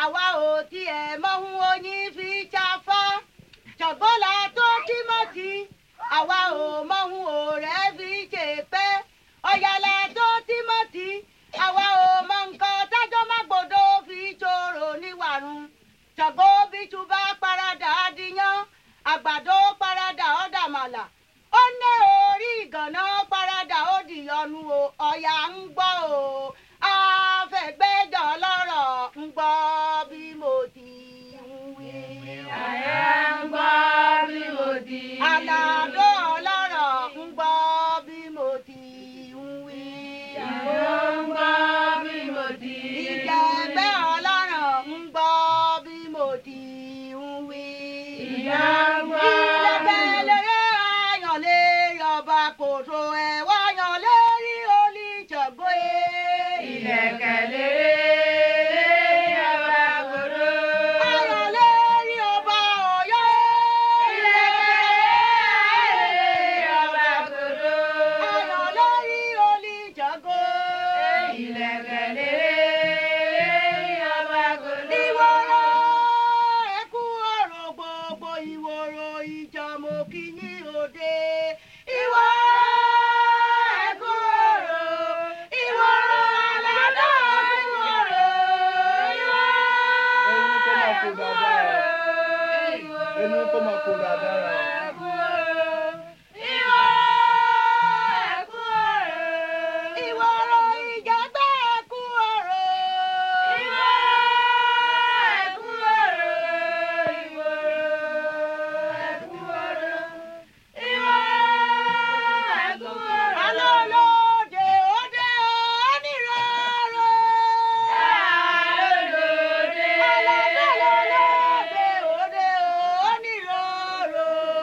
àwa ò tiẹ̀ mọ ohun oyin fi ṣafá ṣọ̀gbọ́lá tó Tímọ́tì àwa ò mọ ohun ọ̀rẹ́ fi ṣèpẹ́ ọ̀yàlá tó Tímọ́tì àwa ò mọ nǹkan tájọ́ má gbọ́dọ̀ fi ṣòro níwàrún ṣọ̀gbọ́ bíṣu bá paradà díyán àgbàdo paradà ọ̀dàmàlà ó ní orí ìgànná paradà ó dìyọnu o ọ̀yà ń gbọ́ o àfẹ̀gbẹ́jọ́ lọ́rọ̀ ń gbọ́ bí mo ti ń wí. Àyà ń gbọ́ bí mo ti ń wí. Àlàdó ọlọ́rọ̀ ń gbọ́ bí mo ti ń wí. Àyà ń gbọ́ bí mo ti ń wí. Ìjẹ̀bẹ́ ọlọ́rọ̀ ń gbọ́ bí mo ti ń wí. Ìyá ń gbọ́. Ìlẹ̀kẹ̀lẹ̀rẹ̀ ayàn lè yọba kòtò ẹ̀ wáyàn lérí olùjọ́gbó ẹ̀. Ìlẹ̀kẹ̀lẹ̀rẹ̀ yọba kòtò. Ayàn lérí ọba Ọ̀yọ́ ẹ̀. Ìlẹ̀kẹ̀lẹ̀rẹ̀ yọba kòtò. Ayàn lérí olùjọ́gbó. Ìlẹ̀kẹ̀lẹ̀rẹ̀ yọba kòtò. Ìwòrò ẹkú ọ̀rọ̀ gbogbo ìwòrò ìjọmọ kìíní òde. Ìwòrò ẹkú ọ̀rọ̀ ìwòrò aládọ́ ẹkú ọ̀rọ̀ Ẹnu tó máa kó dáadáa. ẹkú ọ̀rọ̀ ìwòrò ìjàgbá ẹkú ọ̀rọ̀ alólòdè òde onírọ̀rọ̀ alólòdè òde onírọ̀rọ̀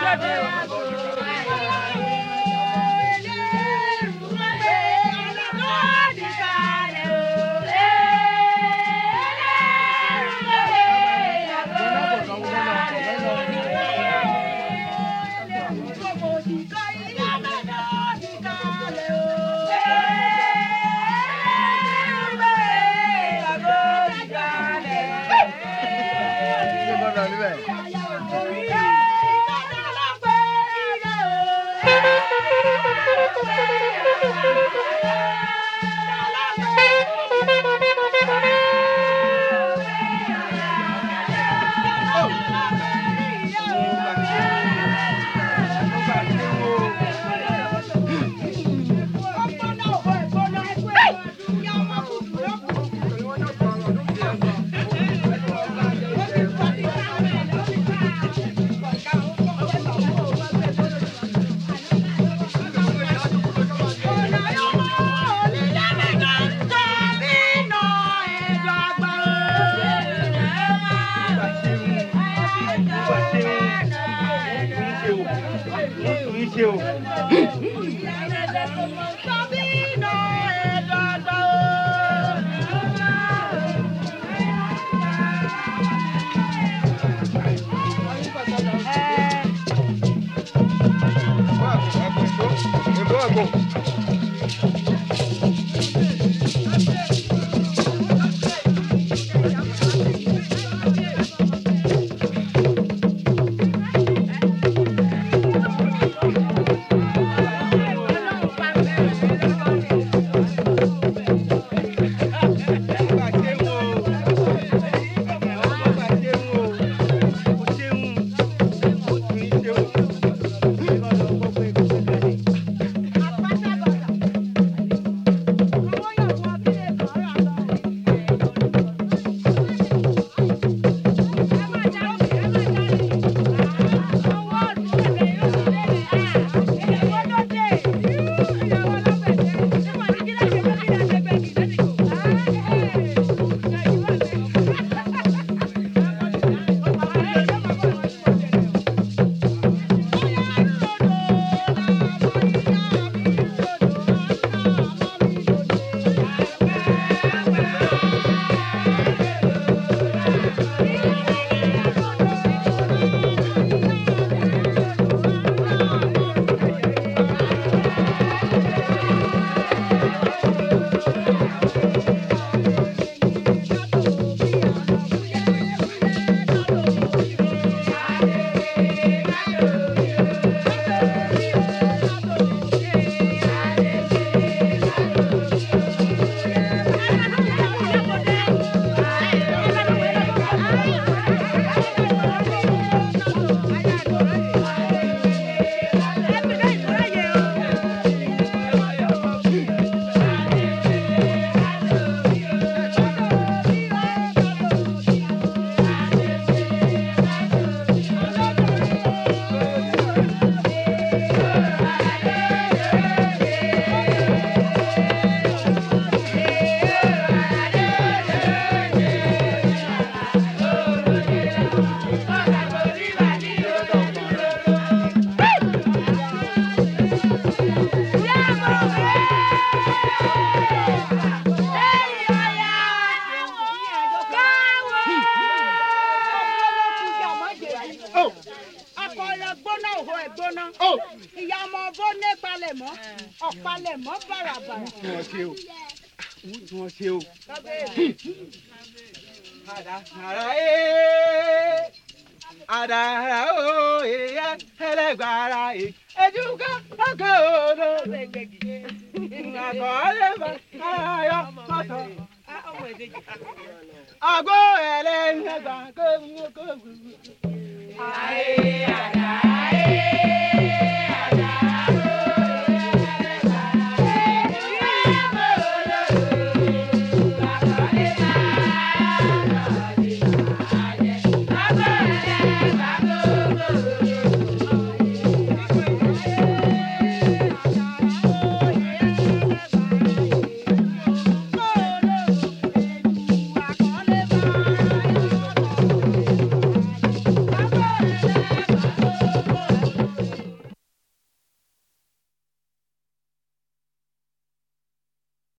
Aye, aye, aye.